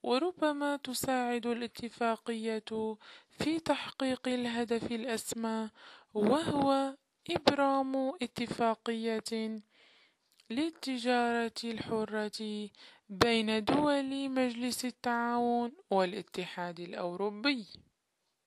وربما تساعد الاتفاقية في تحقيق الهدف الأسمى، وهو إبرام اتفاقية للتجارة الحرة بين دول مجلس التعاون والاتحاد الأوروبي.